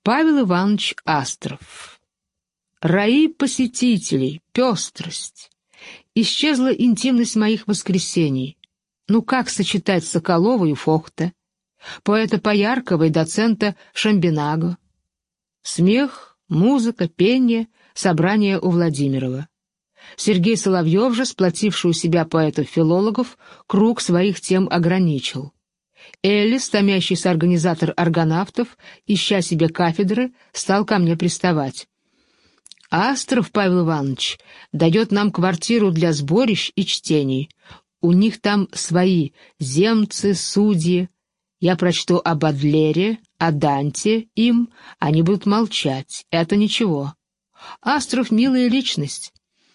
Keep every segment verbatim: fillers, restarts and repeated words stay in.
Павел Иванович Астров. Раи посетителей, пестрость. Исчезла интимность моих воскресений. Ну как сочетать Соколова и Фохта, поэта Пояркова и доцента Шамбинаго? Смех, музыка, пение, собрание у Владимирова. Сергей Соловьев же, сплотивший у себя поэтов-филологов, круг своих тем ограничил. Эллис, томящийся организатор аргонавтов, ища себе кафедры, стал ко мне приставать. Астров Павел Иванович дает нам квартиру для сборищ и чтений. У них там свои земцы, судьи. Я прочту о Бодлере, о Данте им, они будут молчать. Это ничего. Астров — милая личность.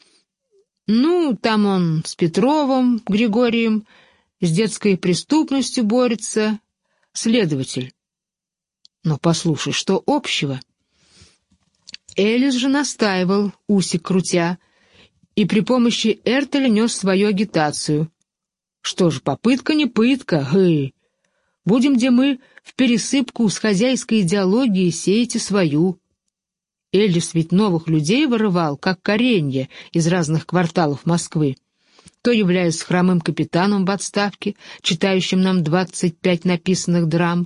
Ну, там он с Петровым, Григорием, с детской преступностью борется. Следователь. Но послушай, что общего? Элис же настаивал, усик крутя, и при помощи Эртеля нес свою агитацию. Что ж, попытка не пытка, гы. Будем, где мы, в пересыпку с хозяйской идеологией сеете свою. Элис ведь новых людей вырывал, как коренья из разных кварталов Москвы, то являясь хромым капитаном в отставке, читающим нам двадцать пять написанных драм,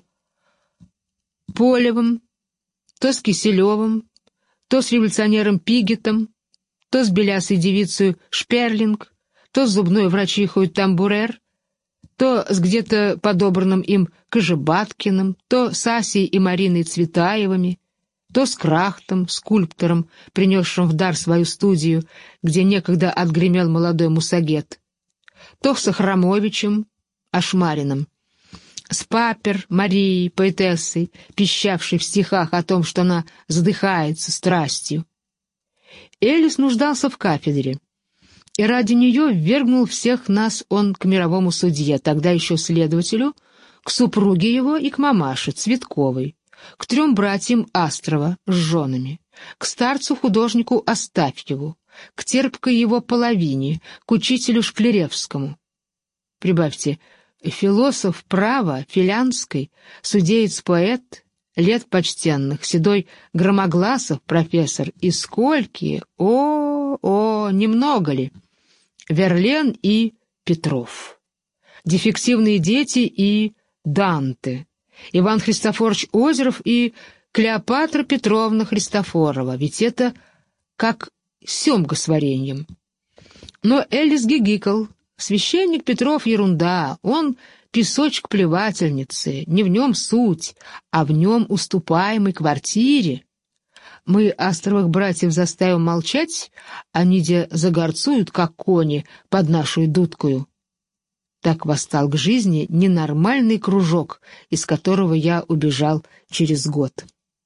Полевым, то с Киселевым, то с революционером Пигетом, то с белясой девицей Шперлинг, то с зубной врачихой Тамбурер, то с где-то подобранным им Кожебаткиным, то с Асей и Мариной Цветаевыми, то с Крахтом, скульптором, принесшим в дар свою студию, где некогда отгремел молодой Мусагет, то с Ахрамовичем, Ашмариным, с Папер, Марией, поэтессой, пищавшей в стихах о том, что она задыхается страстью. Элис нуждался в кафедре, и ради нее ввергнул всех нас он к мировому судье, тогда еще следователю, к супруге его и к мамаше Цветковой, к трем братьям Астрова с женами, к старцу-художнику Астафьеву, к терпкой его половине, к учителю Шклеревскому. Прибавьте, философ права, Филянской, судеец-поэт, лет почтенных, седой Громогласов, профессор, и сколькие, о, о, немного ли, Верлен и Петров, дефективные дети и Данте, Иван Христофорович Озеров и Клеопатра Петровна Христофорова, ведь это как семга с вареньем. Но Элис гигикал. Священник Петров — ерунда, он песочек плевательницы, не в нем суть, а в нем уступаемой квартире. Мы Астровых братьев заставим молчать, они де загорцуют, как кони, под нашу дудкою. Так восстал к жизни ненормальный кружок, из которого я убежал через год.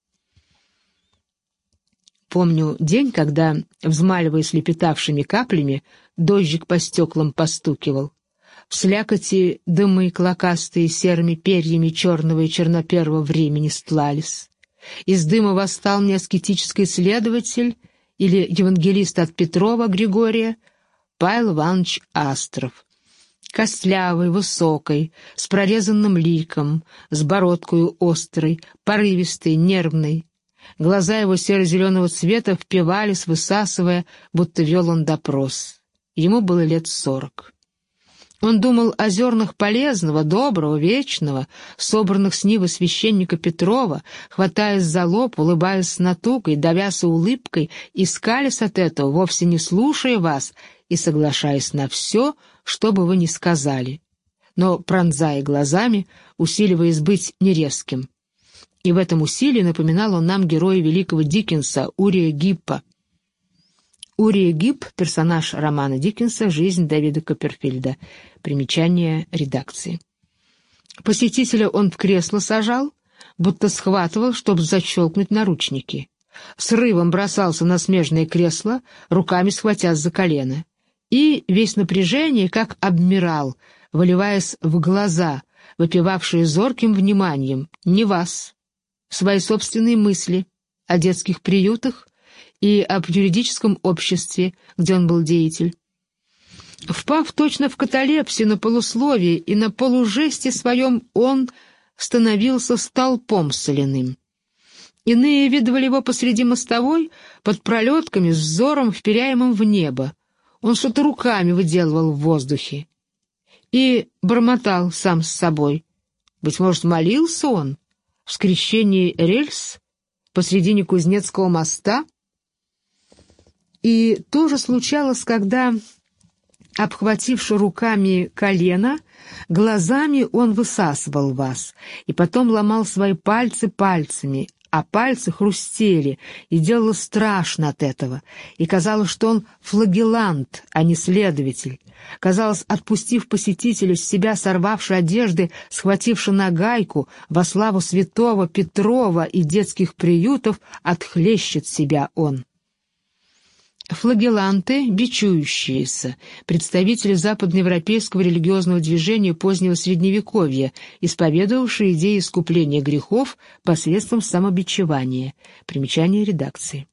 Помню день, когда, взмаливаясь лепетавшими каплями, дождик по стеклам постукивал. В слякоти дымы клокастые серыми перьями черного и черноперого времени стлались. Из дыма восстал мне аскетический следователь или евангелист от Петрова Григория Павел Иванович Астров. Костлявый, высокий, с прорезанным ликом, с бородкою острой, порывистой, нервной. Глаза его серо-зеленого цвета впивались, высасывая, будто вел он допрос. Ему было лет сорок. Он думал о зернах полезного, доброго, вечного, собранных с нивы священника Петрова, хватаясь за лоб, улыбаясь с натугой, давясь улыбкой и скалясь от этого, вовсе не слушая вас и соглашаясь на все, что бы вы ни сказали, но пронзая глазами, усиливаясь быть нерезким. И в этом усилии напоминал он нам героя великого Диккенса Урия Гиппа. Урия Гипп — персонаж романа Диккенса «Жизнь Дэвида Копперфильда». Примечание редакции. Посетителя он в кресло сажал, будто схватывал, чтобы защелкнуть наручники. Срывом бросался на смежное кресло, руками схватясь за колено. И весь напряжение, как обмирал, выливаясь в глаза, выпивавшие зорким вниманием «не вас», свои собственные мысли о детских приютах и об юридическом обществе, где он был деятель. Впав точно в каталепсию на полусловии и на полужесте своем, он становился столпом соляным. Иные видывали его посреди мостовой, под пролетками, с взором, вперяемым в небо. Он что-то руками выделывал в воздухе и бормотал сам с собой. Быть может, молился он в скрещении рельс посредине Кузнецкого моста? И то же случалось, когда, обхвативши руками колено, глазами он высасывал вас, и потом ломал свои пальцы пальцами, а пальцы хрустели, и делало страшно от этого, и казалось, что он флагелант, а не следователь. Казалось, отпустив посетителя с себя, сорвавши одежды, схвативши нагайку, во славу святого Петрова и детских приютов, отхлещет себя он. Флагеланты, бичующиеся, представители западноевропейского религиозного движения позднего Средневековья, исповедовавшие идеи искупления грехов посредством самобичевания. Примечание редакции.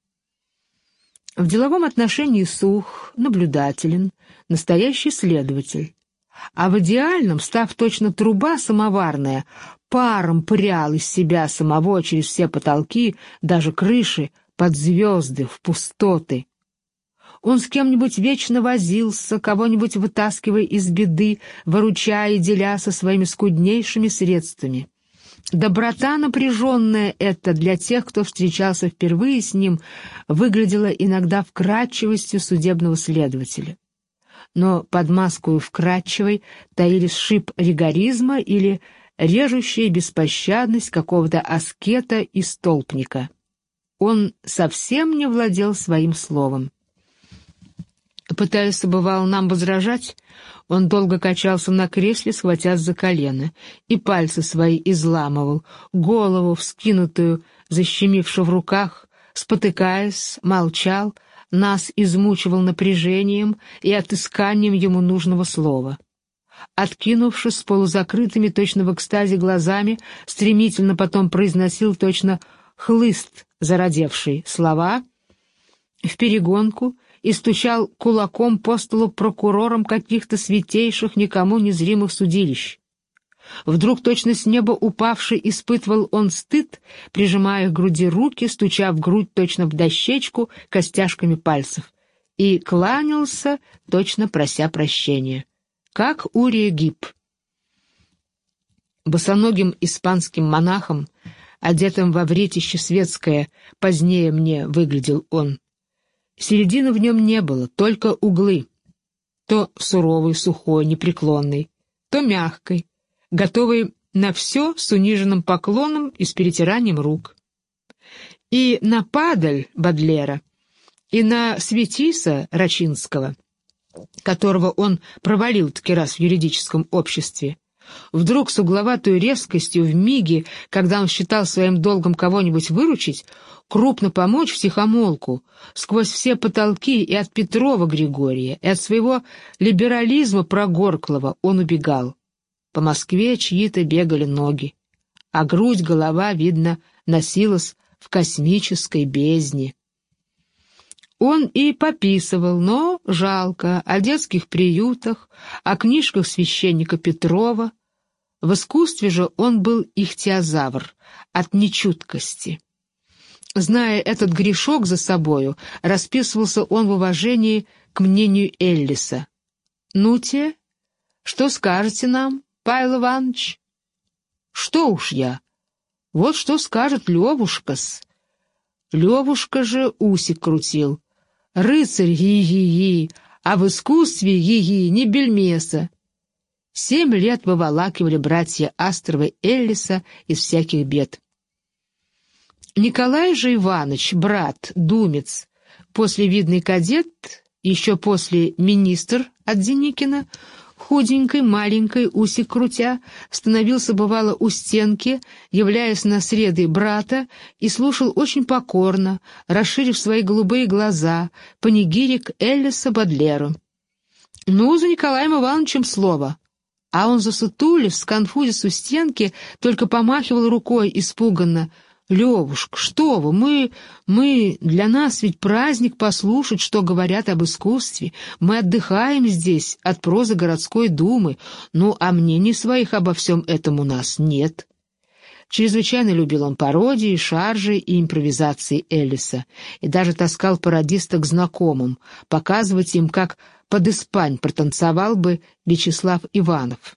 В деловом отношении сух, наблюдателен, настоящий следователь. А в идеальном, став точно труба самоварная, паром прял из себя самого через все потолки, даже крыши, под звезды, в пустоты. Он с кем-нибудь вечно возился, кого-нибудь вытаскивая из беды, выручая и деля со своими скуднейшими средствами. Доброта напряженная эта для тех, кто встречался впервые с ним, выглядела иногда вкрадчивостью судебного следователя. Но под маскою вкрадчивой таились шип ригоризма или режущая беспощадность какого-то аскета и столпника. Он совсем не владел своим словом. Пытаясь, бывало, нам возражать, он долго качался на кресле, схватясь за колено, и пальцы свои изламывал, голову вскинутую, защемивши в руках, спотыкаясь, молчал, нас измучивал напряжением и отысканием ему нужного слова. Откинувшись с полузакрытыми, точно в экстазе глазами, стремительно потом произносил точно хлыст зародевший слова вперегонку, и стучал кулаком по столу прокурором каких-то святейших, никому незримых судилищ. Вдруг, точно с неба упавший, испытывал он стыд, прижимая к груди руки, стуча в грудь точно в дощечку костяшками пальцев, и кланялся, точно прося прощения, как Урия Гипп. Босоногим испанским монахом, одетым во вретище светское, позднее мне выглядел он. Середины в нем не было, только углы. То суровый, сухой, непреклонный, то мягкой, готовый на все с униженным поклоном и с перетиранием рук. И на падаль Бодлера, и на Светиса Рачинского, которого он провалил-таки раз в юридическом обществе, вдруг с угловатой резкостью в миге, когда он считал своим долгом кого-нибудь выручить, крупно помочь втихомолку, сквозь все потолки и от Петрова Григория, и от своего либерализма прогорклого он убегал. По Москве чьи-то бегали ноги, а грудь, голова, видно, носилась в космической бездне. Он и пописывал, но жалко, о детских приютах, о книжках священника Петрова. В искусстве же он был ихтиозавр от нечуткости. Зная этот грешок за собою, расписывался он в уважении к мнению Эллиса. «Ну-те, что скажете нам, Павел Иванович?» «Что уж я? Вот что скажет Левушка-с». Левушка же усик крутил. «Рыцарь ги-ги-ги, а в искусстве ги-ги не бельмеса». Семь лет выволакивали братья Астровы Эллиса из всяких бед. Николай же Иванович, брат, думец, после видный кадет, еще после министр от Деникина, худенькой, маленькой, усик крутя, становился, бывало, у стенки, являясь на среды брата, и слушал очень покорно, расширив свои голубые глаза, панигирик Эллиса Бодлеру. «Ну, за Николаем Ивановичем слово». А он, засутулив, сконфузясь у стенки, только помахивал рукой испуганно. «Левушка, что вы, мы, мы, для нас ведь праздник послушать, что говорят об искусстве. Мы отдыхаем здесь от прозы городской думы, ну, а мнений своих обо всем этом у нас нет». Чрезвычайно любил он пародии, шаржи и импровизации Эллиса, и даже таскал пародиста к знакомым, показывать им, как под испань протанцевал бы Вячеслав Иванов.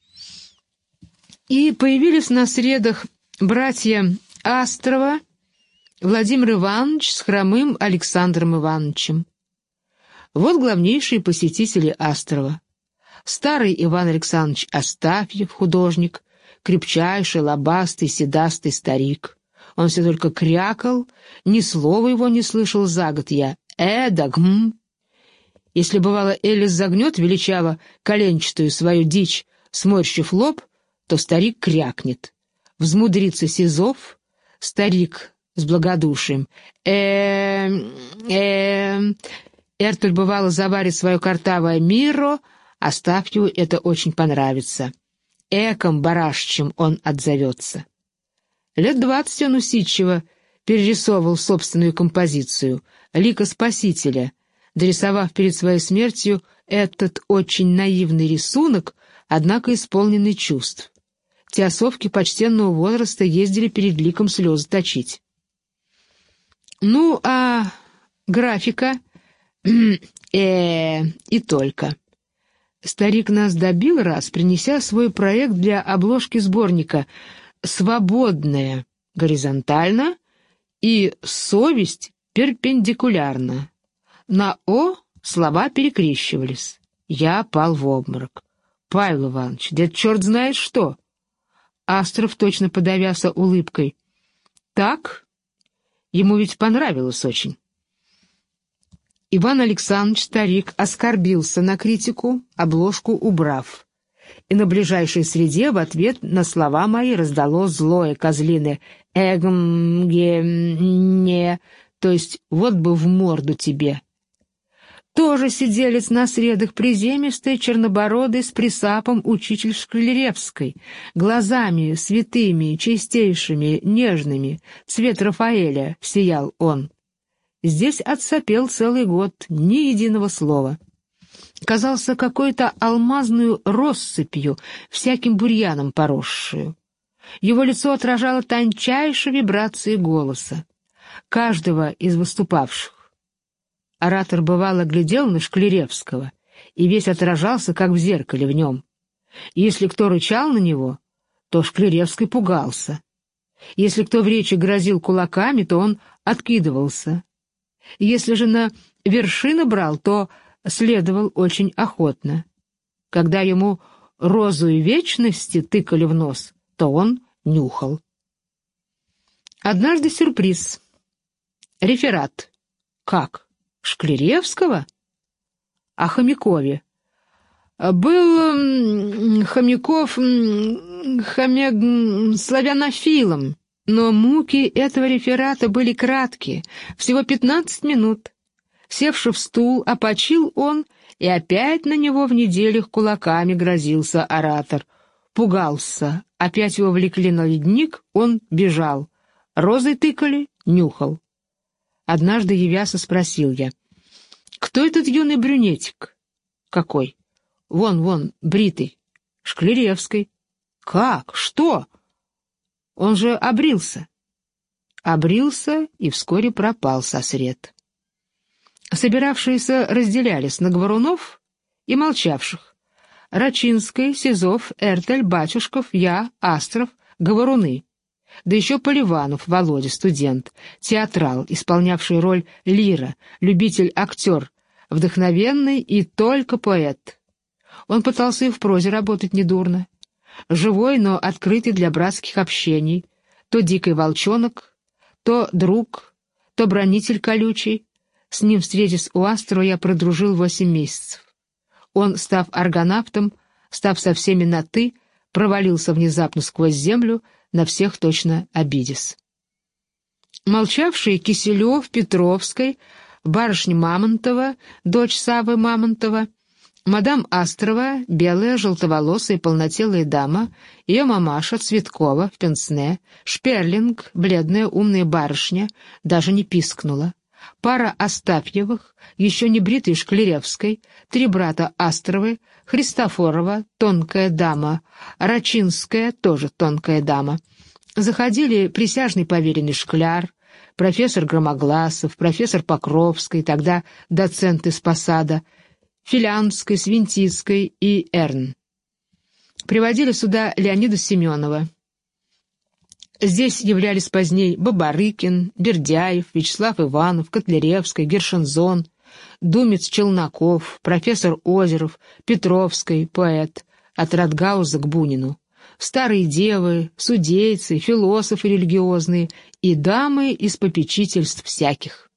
И появились на средах братья Астрова, Владимир Иванович с хромым Александром Ивановичем. Вот главнейшие посетители Астрова. Старый Иван Александрович Астафьев, художник, крепчайший, лобастый, седастый старик. Он все только крякал, ни слова его не слышал за год я. Эдак, гм. Если, бывало, Эллис загнет величаво коленчатую свою дичь, сморщив лоб, то старик крякнет. Взмудрится Сизов, старик с благодушием. э э Эртуль, бывало, заварит свое картавое миро, Астафьеву это очень понравится. Эком барашчим он отзовется. Лет двадцать он усидчиво перерисовывал собственную композицию «Лика Спасителя», дорисовав перед своей смертью этот очень наивный рисунок, однако исполненный чувств. Теософки почтенного возраста ездили перед ликом слезы точить. Ну, а графика... э и только. Старик нас добил раз, принеся свой проект для обложки сборника «Свободная горизонтально» и «Совесть перпендикулярно». На «о» слова перекрещивались. Я пал в обморок. «Павел Иванович, да черт знает что!» Астров, точно подавяся улыбкой. «Так? Ему ведь понравилось очень». Иван Александрович, старик, оскорбился на критику, обложку убрав. И на ближайшей среде в ответ на слова мои раздало злое козлиное «эгм-ге-не», то есть «вот бы в морду тебе». Тоже сиделец на средах приземистый, чернобородый, с присапом учитель Шклеревской, глазами святыми, чистейшими, нежными, цвет Рафаэля сиял он. Здесь отсопел целый год, ни единого слова. Казался какой-то алмазную россыпью, всяким бурьяном поросшую. Его лицо отражало тончайшие вибрации голоса каждого из выступавших. Оратор бывало глядел на Шклеревского и весь отражался, как в зеркале в нем. Если кто рычал на него, то Шклеревский пугался. Если кто в речи грозил кулаками, то он откидывался. Если же на вершины брал, то следовал очень охотно. Когда ему розу и вечности тыкали в нос, то он нюхал. Однажды сюрприз. Реферат. Как? Шклеревского? О Хомякове. Был Хомяков хомяк славянофилом. Но муки этого реферата были краткие, всего пятнадцать минут. Севши в стул, опочил он, и опять на него в неделях кулаками грозился оратор. Пугался, опять его влекли на ледник, он бежал. Розой тыкали, нюхал. Однажды, явяся, спросил я: «Кто этот юный брюнетик?» «Какой?» «Вон, вон, бритый». «Шклеревский». «Как? Что?» Он же обрился. Обрился и вскоре пропал со сред. Собиравшиеся разделялись на говорунов и молчавших. Рачинский, Сизов, Эртель, Батюшков, я, Астров, говоруны. Да еще Поливанов, Володя, студент, театрал, исполнявший роль лира, любитель-актер, вдохновенный и только поэт. Он пытался и в прозе работать недурно. Живой, но открытый для братских общений, то дикий волчонок, то друг, то бранитель колючий. С ним, встретясь у Астрова, я продружил восемь месяцев. Он, став аргонавтом, став со всеми на «ты», провалился внезапно сквозь землю, на всех точно обидясь. Молчавшие Киселев, Петровской, барышня Мамонтова, дочь Саввы Мамонтова, мадам Астрова, белая, желтоволосая, полнотелая дама, ее мамаша Цветкова в пенсне, Шперлинг, бледная, умная барышня, даже не пискнула. Пара Астафьевых, еще не бритой Шклеревской, три брата Астровы, Христофорова, тонкая дама, Рачинская, тоже тонкая дама, Заходили присяжный поверенный Шкляр, профессор Громогласов, профессор Покровский, тогда доцент из Посада, Филянской, Свинтицкой и Эрн. Приводили сюда Леонида Семенова. Здесь являлись поздней Бабарыкин, Бердяев, Вячеслав Иванов, Котляревский, Гершензон, думец Челноков, профессор Озеров, Петровский, поэт, от Ратгауза к Бунину, старые девы, судейцы, философы религиозные и дамы из попечительств всяких.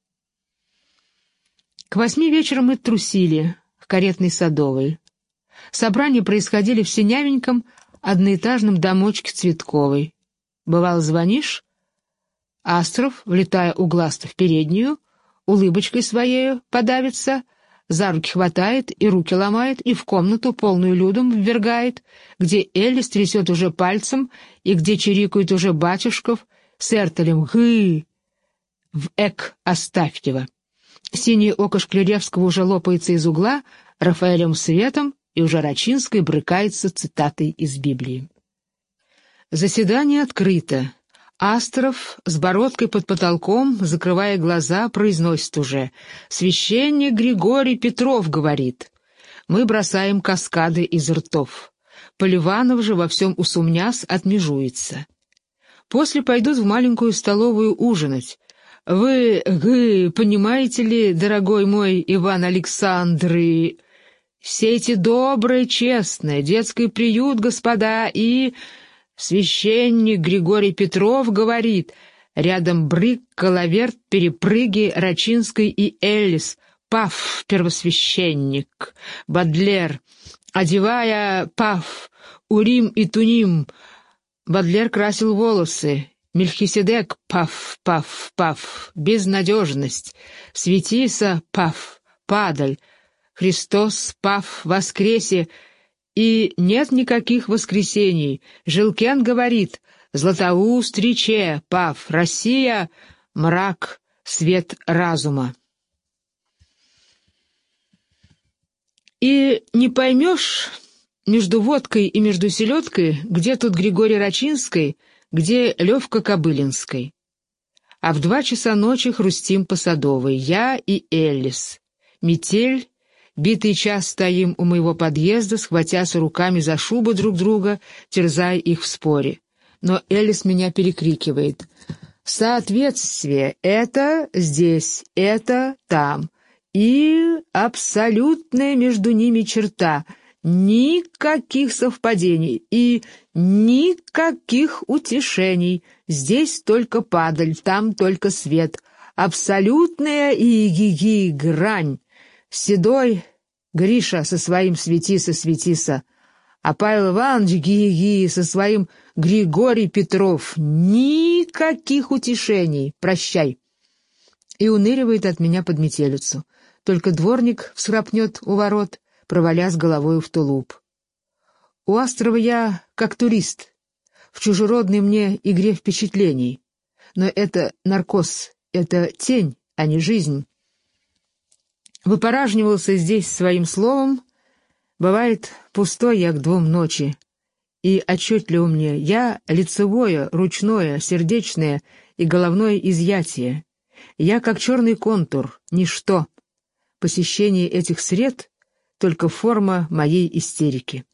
К восьми вечера мы трусили к Каретной Садовой. Собрания происходили в синявеньком одноэтажном домочке Цветковой. Бывало, звонишь, Астров, влетая угласто в переднюю, улыбочкой своею подавится, за руки хватает и руки ломает, и в комнату, полную людом, ввергает, где Эллис трясет уже пальцем, и где чирикают уже батюшков с эртелем «гы» в эк Астафьева. Синее око Шкляревского уже лопается из угла Рафаэлем светом, и уже Рачинской брыкается цитатой из Библии. Заседание открыто. Астров с бородкой под потолком, закрывая глаза, произносит уже: «Священник Григорий Петров говорит». Мы бросаем каскады из ртов. Поливанов же, во всем усумнясь, отмежуется. После пойдут в маленькую столовую ужинать. Вы, вы понимаете ли, дорогой мой Иван Александрович, все эти добрые, честные, детский приют, господа, и... Священник Григорий Петров говорит, рядом брык, коловерт, перепрыги, Рачинской и Эллис, паф, первосвященник, Бодлер, одевая паф, Урим и Туним. Бодлер красил волосы, Мельхиседек, паф, паф, паф, безнадежность, Светиса, паф, падаль, Христос, паф, воскресе, и нет никаких воскресений. Жилкен говорит: Златоуст рече, пав, Россия, мрак, свет разума. И не поймешь между водкой и между селедкой, где тут Григорий Рачинской, где Левка Кобылинской. А в два часа ночи хрустим по Садовой, я и Эллис. Метель. Битый час стоим у моего подъезда, схватясь руками за шубы друг друга, терзая их в споре. Но Эллис меня перекрикивает. Соответствие — это здесь, это там. И абсолютная между ними черта. Никаких совпадений и никаких утешений. Здесь только падаль, там только свет. Абсолютная и-ги-ги грань. Седой Гриша со своим «Светиса-светиса», а Павел Иванович ги-ги со своим Григорий Петров. Никаких утешений. Прощай. И уныривает от меня под метелицу. Только дворник всхрапнет у ворот, провалясь головою в тулуп. У Астрова я как турист, в чужеродной мне игре впечатлений. Но это наркоз, это тень, а не жизнь. Выпоражнивался здесь своим словом, бывает пустой я к двум ночи, и отчетливо мне я лицевое, ручное, сердечное и головное изъятие. Я как черный контур, ничто. Посещение этих сред — только форма моей истерики.